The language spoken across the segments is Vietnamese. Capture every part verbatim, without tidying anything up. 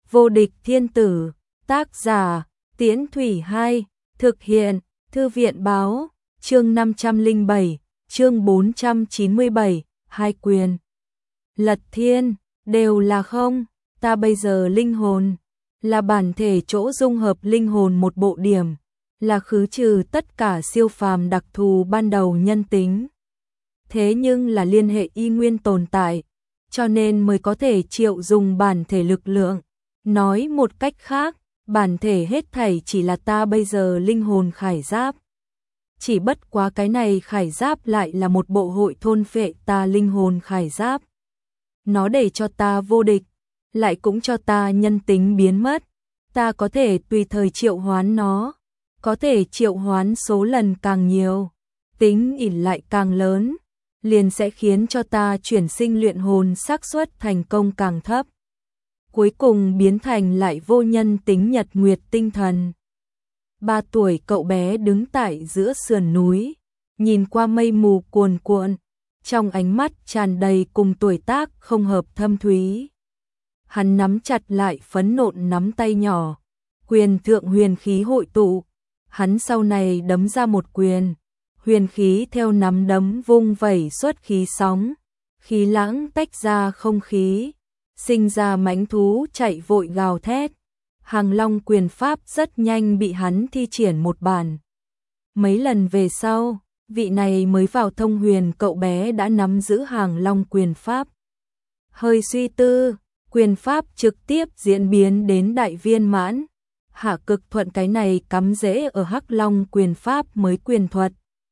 Vô địch thiên tử, tác giả, Tiễn Thủy Hai, thực hiện, Thư viện báo, chương năm trăm lẻ bảy, chương bốn trăm chín mươi bảy, hai quyền. Lật thiên, đều là không, ta bây giờ linh hồn, là bản thể chỗ dung hợp linh hồn một bộ điểm, là khứ trừ tất cả siêu phàm đặc thù ban đầu nhân tính. Thế nhưng là liên hệ y nguyên tồn tại, cho nên mới có thể triệu dùng bản thể lực lượng. Nói một cách khác, bản thể hết thảy chỉ là ta bây giờ linh hồn khải giáp. Chỉ bất quá cái này khải giáp lại là một bộ hội thôn phệ ta linh hồn khải giáp. Nó để cho ta vô địch, lại cũng cho ta nhân tính biến mất. Ta có thể tùy thời triệu hoán nó, có thể triệu hoán số lần càng nhiều, tính ỷ lại càng lớn, liền sẽ khiến cho ta chuyển sinh luyện hồn xác suất thành công càng thấp. Cuối cùng biến thành lại vô nhân tính nhật nguyệt tinh thần. Ba tuổi cậu bé đứng tại giữa sườn núi, nhìn qua mây mù cuồn cuộn, trong ánh mắt tràn đầy cùng tuổi tác không hợp thâm thúy. Hắn nắm chặt lại phấn nộn nắm tay nhỏ, quyền thượng huyền khí hội tụ, hắn sau này đấm ra một quyền, huyền khí theo nắm đấm vung vẩy xuất khí sóng, khí lãng tách ra không khí, sinh ra mãnh thú chạy vội gào thét. Hàng Long quyền pháp rất nhanh bị hắn thi triển một bản. Mấy lần về sau, vị này mới vào thông huyền cậu bé đã nắm giữ Hàng Long quyền pháp. Hơi suy tư, quyền pháp trực tiếp diễn biến đến đại viên mãn. Hạ Cực Thuận cái này cắm rễ ở Hắc Long quyền pháp mới quyền thuật.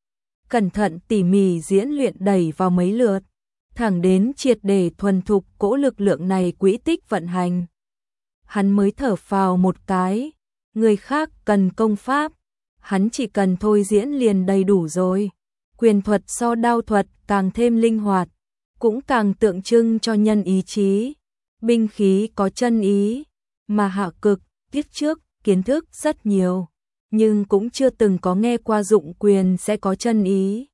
Cẩn thận tỉ mỉ diễn luyện đẩy vào mấy lượt, thẳng đến triệt để thuần thục cỗ lực lượng này quỹ tích vận hành. Hắn mới thở phào một cái, người khác cần công pháp, hắn chỉ cần thôi diễn liền đầy đủ rồi. Quyền thuật so đao thuật càng thêm linh hoạt, cũng càng tượng trưng cho nhân ý chí. Binh khí có chân ý, mà Hạ Cực kiếp trước kiến thức rất nhiều, nhưng cũng chưa từng có nghe qua dụng quyền sẽ có chân ý.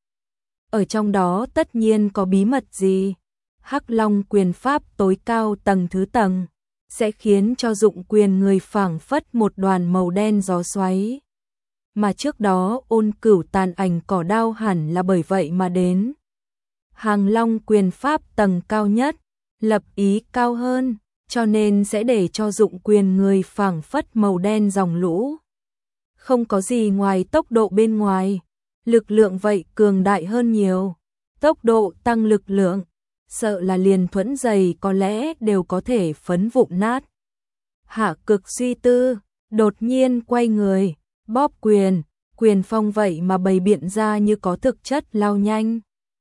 Ở trong đó tất nhiên có bí mật gì. Hắc Long quyền pháp tối cao tầng thứ tầng, sẽ khiến cho dụng quyền người phảng phất một đoàn màu đen gió xoáy. Mà trước đó Ôn Cửu tàn ảnh cỏ đao hẳn là bởi vậy mà đến. Hàng Long quyền pháp tầng cao nhất, lập ý cao hơn, cho nên sẽ để cho dụng quyền người phảng phất màu đen dòng lũ. Không có gì ngoài tốc độ bên ngoài, lực lượng vậy cường đại hơn nhiều. Tốc độ tăng lực lượng, sợ là liền thuẫn dày có lẽ đều có thể phấn vụn nát. Hạ Cực suy tư, đột nhiên quay người, bóp quyền, quyền phong vậy mà bày biện ra như có thực chất lao nhanh.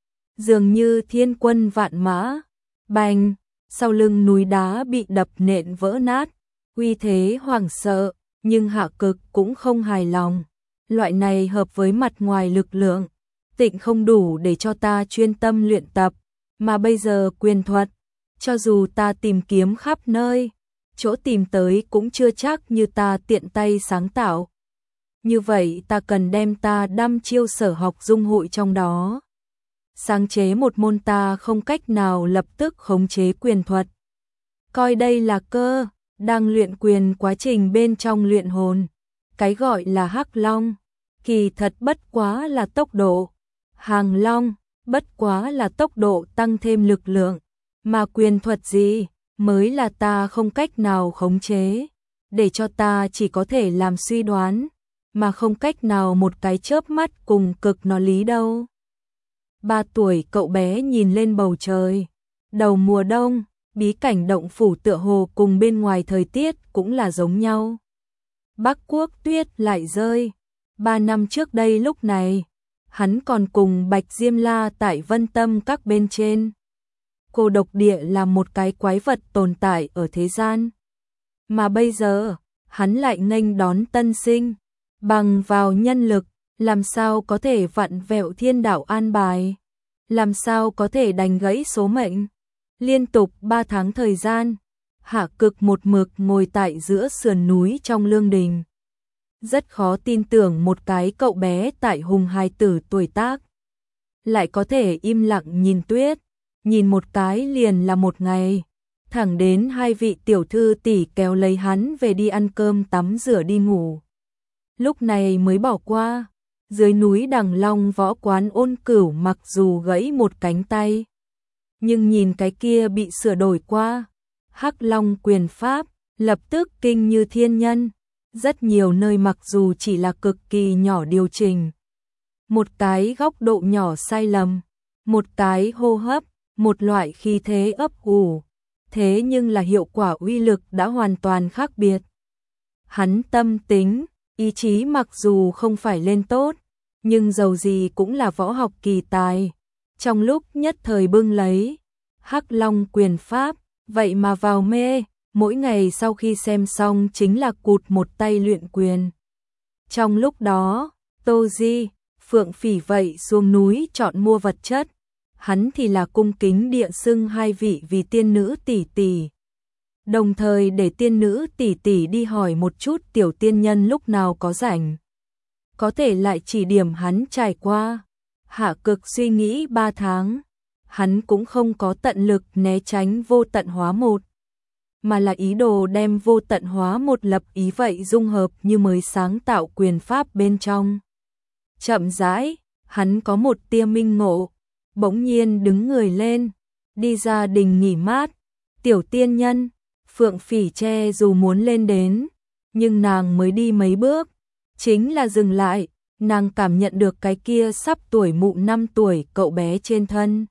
Dường như thiên quân vạn mã, bành, sau lưng núi đá bị đập nện vỡ nát, uy thế hoảng sợ, nhưng Hạ Cực cũng không hài lòng. Loại này hợp với mặt ngoài lực lượng, tịnh không đủ để cho ta chuyên tâm luyện tập. Mà bây giờ quyền thuật, cho dù ta tìm kiếm khắp nơi, chỗ tìm tới cũng chưa chắc như ta tiện tay sáng tạo. Như vậy ta cần đem ta đăm chiêu sở học dung hội trong đó. Sáng chế một môn ta không cách nào lập tức khống chế quyền thuật. Coi đây là cơ, đang luyện quyền quá trình bên trong luyện hồn. Cái gọi là Hắc Long, kỳ thật bất quá là tốc độ. Hàng Long, bất quá là tốc độ tăng thêm lực lượng, mà quyền thuật gì mới là ta không cách nào khống chế, để cho ta chỉ có thể làm suy đoán, mà không cách nào một cái chớp mắt cùng cực nó lý đâu. Ba tuổi cậu bé nhìn lên bầu trời, đầu mùa đông, bí cảnh động phủ tựa hồ cùng bên ngoài thời tiết cũng là giống nhau. Bắc Quốc tuyết lại rơi, ba năm trước đây lúc này, hắn còn cùng Bạch Diêm La tại Vân Tâm các bên trên. Cô độc địa là một cái quái vật tồn tại ở thế gian. Mà bây giờ, hắn lại nghênh đón tân sinh, bằng vào nhân lực, làm sao có thể vặn vẹo thiên đạo an bài, làm sao có thể đánh gãy số mệnh. Liên tục ba tháng thời gian, Hạ Cực một mực ngồi tại giữa sườn núi trong lương đình. Rất khó tin tưởng một cái cậu bé tại hùng hài tử tuổi tác lại có thể im lặng nhìn tuyết, nhìn một cái liền là một ngày. thẳng đến hai vị tiểu thư tỷ kéo lấy hắn về đi ăn cơm tắm rửa đi ngủ. Lúc này mới bỏ qua, dưới núi Đằng Long võ quán Ôn Cửu mặc dù gãy một cánh tay, nhưng nhìn cái kia bị sửa đổi qua, Hắc Long quyền pháp, lập tức kinh như thiên nhân, rất nhiều nơi mặc dù chỉ là cực kỳ nhỏ điều chỉnh. Một cái góc độ nhỏ sai lầm, một cái hô hấp, một loại khí thế ấp ủ, thế nhưng là hiệu quả uy lực đã hoàn toàn khác biệt. Hắn tâm tính, ý chí mặc dù không phải lên tốt, nhưng dầu gì cũng là võ học kỳ tài. Trong lúc nhất thời bưng lấy Hắc Long quyền pháp, vậy mà vào mê, mỗi ngày sau khi xem xong chính là cụt một tay luyện quyền. Trong lúc đó, Tô Di, Phượng Phỉ vậy xuống núi chọn mua vật chất, hắn thì là cung kính địa xưng hai vị vì tiên nữ tỷ tỷ. Đồng thời để tiên nữ tỷ tỷ đi hỏi một chút tiểu tiên nhân lúc nào có rảnh, có thể lại chỉ điểm hắn trải qua. Hạ Cực suy nghĩ ba tháng, hắn cũng không có tận lực né tránh vô tận hóa một, mà là ý đồ đem vô tận hóa một lập ý vậy dung hợp như mới sáng tạo quyền pháp bên trong. Chậm rãi, hắn có một tia minh ngộ, bỗng nhiên đứng người lên, đi ra đình nghỉ mát. Tiểu tiên nhân, Phượng Phỉ che dù muốn lên đến, nhưng nàng mới đi mấy bước, chính là dừng lại, nàng cảm nhận được cái kia sắp tuổi mụ năm tuổi cậu bé trên thân.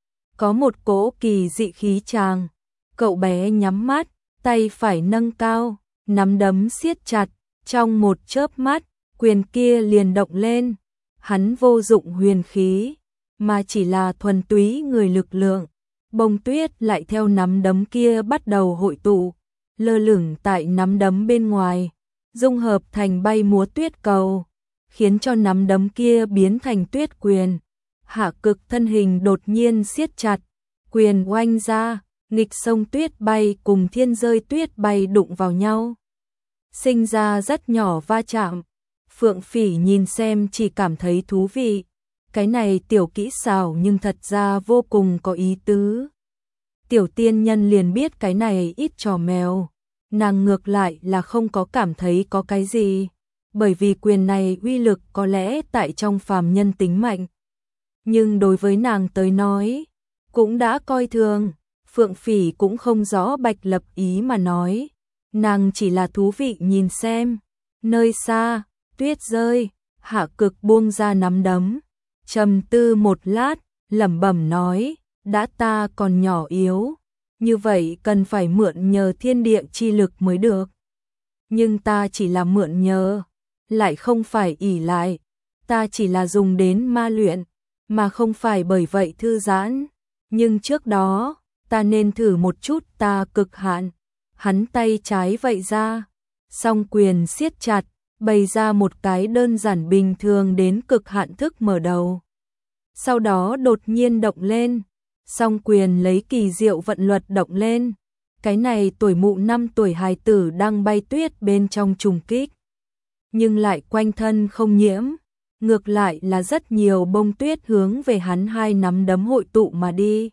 Có một cỗ kỳ dị khí tràng, cậu bé nhắm mắt, tay phải nâng cao, nắm đấm siết chặt, trong một chớp mắt, quyền kia liền động lên. Hắn vô dụng huyền khí, mà chỉ là thuần túy người lực lượng. Bông tuyết lại theo nắm đấm kia bắt đầu hội tụ, lơ lửng tại nắm đấm bên ngoài, dung hợp thành bay múa tuyết cầu, khiến cho nắm đấm kia biến thành tuyết quyền. Hạ Cực thân hình đột nhiên siết chặt, quyền oanh ra, nghịch sông tuyết bay cùng thiên rơi tuyết bay đụng vào nhau, sinh ra rất nhỏ va chạm. Phượng Phỉ nhìn xem chỉ cảm thấy thú vị, cái này tiểu kỹ xảo nhưng thật ra vô cùng có ý tứ. Tiểu tiên nhân liền biết cái này ít trò mèo, nàng ngược lại là không có cảm thấy có cái gì, bởi vì quyền này uy lực có lẽ tại trong phàm nhân tính mạnh, nhưng đối với nàng tới nói, cũng đã coi thường. Phượng Phỉ cũng không rõ Bạch Lập ý mà nói, nàng chỉ là thú vị nhìn xem. Nơi xa, tuyết rơi, Hạ Cực buông ra nắm đấm, trầm tư một lát, lẩm bẩm nói, đã ta còn nhỏ yếu, như vậy cần phải mượn nhờ thiên địa chi lực mới được. Nhưng ta chỉ là mượn nhờ, lại không phải ỷ lại, ta chỉ là dùng đến ma luyện, mà không phải bởi vậy thư giãn. Nhưng trước đó, ta nên thử một chút ta cực hạn. Hắn tay trái vậy ra, song quyền siết chặt, bày ra một cái đơn giản bình thường đến cực hạn thức mở đầu. Sau đó đột nhiên động lên, song quyền lấy kỳ diệu vận luật động lên. Cái này tuổi mụ năm tuổi hài tử đang bay tuyết bên trong trùng kích, nhưng lại quanh thân không nhiễm, ngược lại là rất nhiều bông tuyết hướng về hắn hai nắm đấm hội tụ mà đi.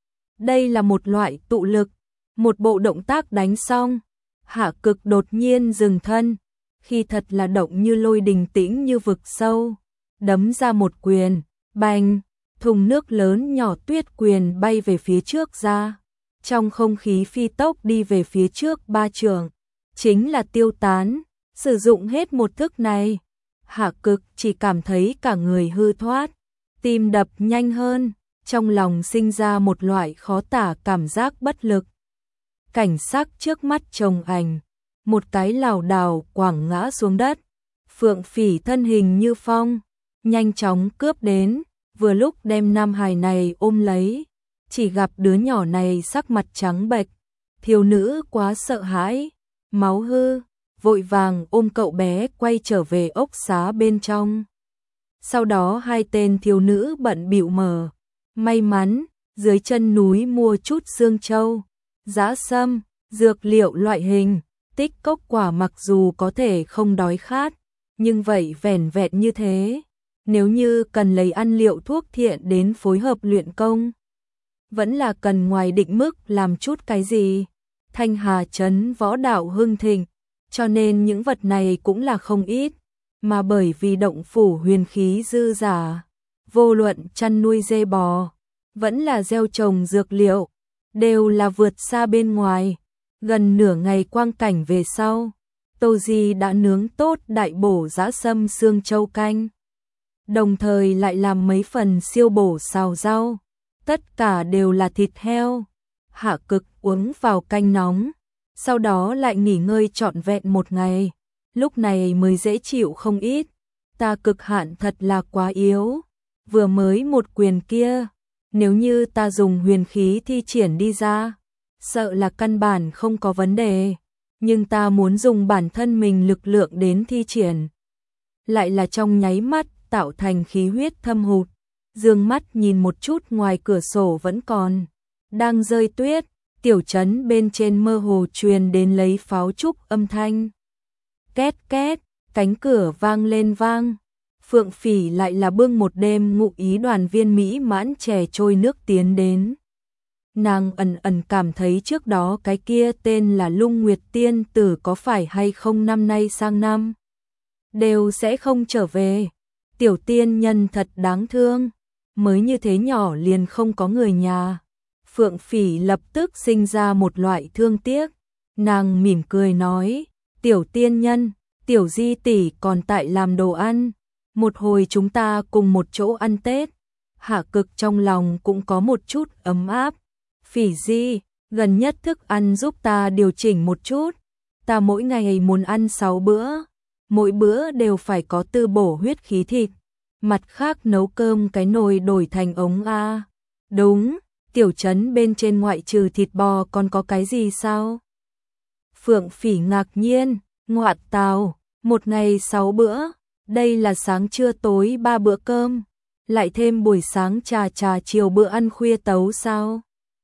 Đây là một loại tụ lực. Một bộ động tác đánh xong, Hạ Cực đột nhiên dừng thân, khi thật là động như lôi đình tĩnh như vực sâu, đấm ra một quyền, bành, thùng nước lớn nhỏ tuyết quyền bay về phía trước ra, trong không khí phi tốc đi về phía trước ba trượng, chính là tiêu tán. Sử dụng hết một thức này, Hạ Cực chỉ cảm thấy cả người hư thoát, tim đập nhanh hơn, trong lòng sinh ra một loại khó tả cảm giác bất lực. Cảnh sắc trước mắt trông ảnh, một cái lảo đảo quẳng ngã xuống đất. Phượng Phỉ thân hình như phong, nhanh chóng cướp đến, vừa lúc đem nam hài này ôm lấy, chỉ gặp đứa nhỏ này sắc mặt trắng bệch, thiếu nữ quá sợ hãi, máu hư, vội vàng ôm cậu bé quay trở về ốc xá bên trong. Sau đó hai tên thiếu nữ bận bịu mở, may mắn, dưới chân núi mua chút xương trâu, dã sâm, dược liệu loại hình, tích cốc quả mặc dù có thể không đói khát, nhưng vậy vẻn vẹn như thế, nếu như cần lấy ăn liệu thuốc thiện đến phối hợp luyện công. vẫn là cần ngoài định mức làm chút cái gì. Thanh Hà trấn võ đạo hưng thịnh, cho nên những vật này cũng là không ít, mà bởi vì động phủ huyền khí dư giả, vô luận chăn nuôi dê bò, vẫn là gieo trồng dược liệu, đều là vượt xa bên ngoài. Gần nửa ngày quang cảnh về sau, Tô Di đã nướng tốt đại bổ dã sâm xương châu canh, đồng thời lại làm mấy phần siêu bổ xào rau, tất cả đều là thịt heo. Hạ Cực uống vào canh nóng, sau đó lại nghỉ ngơi trọn vẹn một ngày, lúc này mới dễ chịu không ít. Ta cực hạn thật là quá yếu, vừa mới một quyền kia, nếu như ta dùng huyền khí thi triển đi ra, sợ là căn bản không có vấn đề, nhưng ta muốn dùng bản thân mình lực lượng đến thi triển, lại là trong nháy mắt tạo thành khí huyết thâm hụt. Dương mắt nhìn một chút ngoài cửa sổ vẫn còn đang rơi tuyết, tiểu trấn bên trên mơ hồ truyền đến lấy pháo trúc âm thanh. Két két, cánh cửa vang lên vang. Phượng Phỉ lại là bưng một đêm ngụ ý đoàn viên mỹ mãn chè trôi nước tiến đến. Nàng ẩn ẩn cảm thấy trước đó cái kia tên là Lung Nguyệt Tiên Tử có phải hay không năm nay sang năm đều sẽ không trở về. Tiểu tiên nhân thật đáng thương, mới như thế nhỏ liền không có người nhà. Phượng Phỉ lập tức sinh ra một loại thương tiếc, nàng mỉm cười nói, tiểu tiên nhân, tiểu Di tỷ còn tại làm đồ ăn, một hồi chúng ta cùng một chỗ ăn Tết. Hạ Cực trong lòng cũng có một chút ấm áp. Phỉ Di, gần nhất thức ăn giúp ta điều chỉnh một chút, ta mỗi ngày muốn ăn sáu bữa, mỗi bữa đều phải có tư bổ huyết khí thịt, mặt khác nấu cơm cái nồi đổi thành ống a. Đúng, tiểu trấn bên trên ngoại trừ thịt bò còn có cái gì sao? Phượng Phỉ ngạc nhiên, ngoại tào, một ngày sáu bữa, đây là sáng trưa tối ba bữa cơm, lại thêm buổi sáng trà trà chiều bữa ăn khuya tấu sao?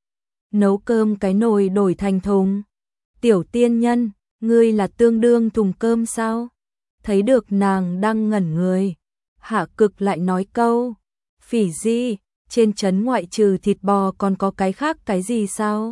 Nấu cơm cái nồi đổi thành thùng. Tiểu tiên nhân, ngươi là tương đương thùng cơm sao? Thấy được nàng đang ngẩn người, Hạ Cực lại nói câu, Phỉ Di, trên trấn ngoại trừ thịt bò còn có cái khác cái gì sao?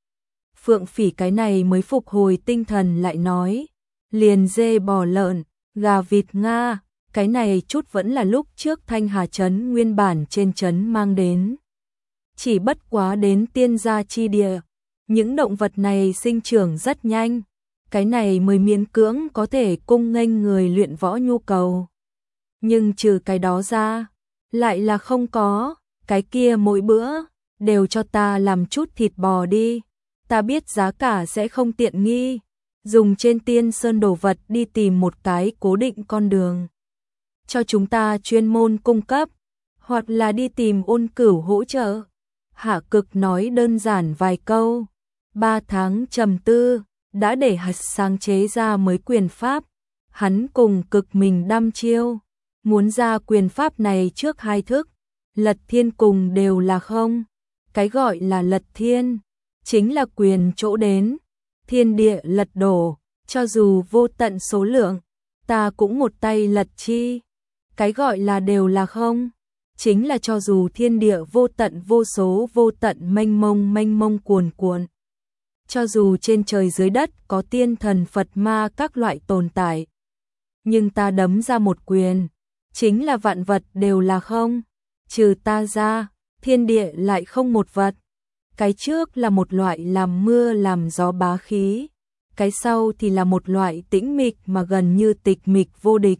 Phượng Phỉ cái này mới phục hồi tinh thần lại nói, liền dê bò lợn, gà vịt Nga, cái này chút vẫn là lúc trước Thanh Hà trấn nguyên bản trên trấn mang đến. Chỉ bất quá đến tiên gia chi địa, những động vật này sinh trưởng rất nhanh, cái này mới miễn cưỡng có thể cung nghênh người luyện võ nhu cầu. Nhưng trừ cái đó ra, lại là không có, cái kia mỗi bữa, đều cho ta làm chút thịt bò đi, ta biết giá cả sẽ không tiện nghi, dùng trên Tiên Sơn đồ vật đi tìm một cái cố định con đường, cho chúng ta chuyên môn cung cấp, hoặc là đi tìm Ôn Cửu hỗ trợ. Hạ Cực nói đơn giản vài câu, ba tháng trầm tư, đã để hắn sáng chế ra mới quyền pháp, hắn cùng Cực mình đăm chiêu, muốn ra quyền pháp này trước hai thức, Lật Thiên cùng đều là không. Cái gọi là Lật Thiên, chính là quyền chỗ đến, thiên địa lật đổ, cho dù vô tận số lượng, ta cũng một tay lật chi. Cái gọi là đều là không, chính là cho dù thiên địa vô tận vô số vô tận mênh mông mênh mông cuồn cuộn, cho dù trên trời dưới đất có tiên thần Phật ma các loại tồn tại, nhưng ta đấm ra một quyền, chính là vạn vật đều là không, trừ ta ra, thiên địa lại không một vật. Cái trước là một loại làm mưa làm gió bá khí, cái sau thì là một loại tĩnh mịch mà gần như tịch mịch vô địch.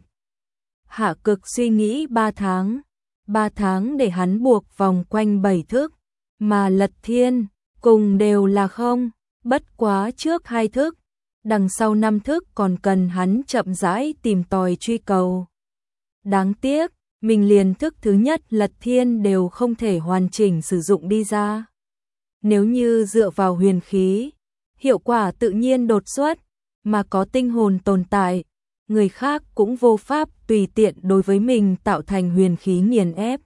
Hạ Cực suy nghĩ ba tháng, ba tháng để hắn buộc vòng quanh bảy thức, mà Lật Thiên cùng đều là không, bất quá trước hai thức, đằng sau năm thức còn cần hắn chậm rãi tìm tòi truy cầu. Đáng tiếc, mình liền thức thứ nhất Lật Thiên đều không thể hoàn chỉnh sử dụng đi ra. Nếu như dựa vào huyền khí, hiệu quả tự nhiên đột xuất, mà có tinh hồn tồn tại, người khác cũng vô pháp tùy tiện đối với mình tạo thành huyền khí nghiền ép.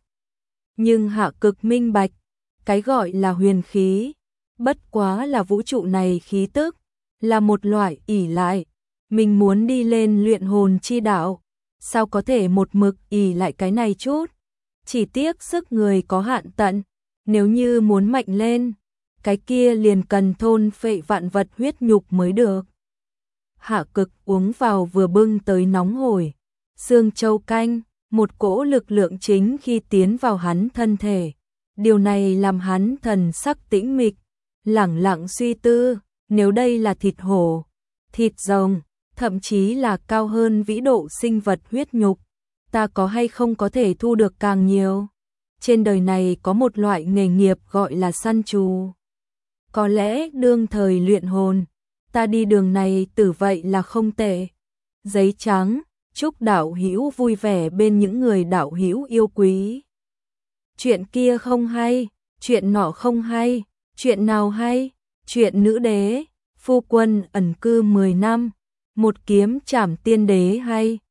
Nhưng Hạ Cực minh bạch, cái gọi là huyền khí, bất quá là vũ trụ này khí tức, là một loại ỷ lại. Mình muốn đi lên luyện hồn chi đạo, sao có thể một mực ỷ lại cái này chút? Chỉ tiếc sức người có hạn tận, Nếu như muốn mạnh lên, cái kia liền cần thôn phệ vạn vật huyết nhục mới được. Hạ Cực uống vào vừa bưng tới nóng hổi xương châu canh, một cỗ lực lượng chính khi tiến vào hắn thân thể. Điều này làm hắn thần sắc tĩnh mịch, lẳng lặng suy tư, nếu đây là thịt hổ, thịt rồng, thậm chí là cao hơn vĩ độ sinh vật huyết nhục, ta có hay không có thể thu được càng nhiều? Trên đời này có một loại nghề nghiệp gọi là săn trù. Có lẽ đương thời luyện hồn, ta đi đường này tử vậy là không tệ. Giấy trắng, chúc đạo hữu vui vẻ bên những người đạo hữu yêu quý. Chuyện kia không hay, chuyện nọ không hay, chuyện nào hay? Chuyện nữ đế, phu quân ẩn cư mười năm, một kiếm trảm tiên đế hay.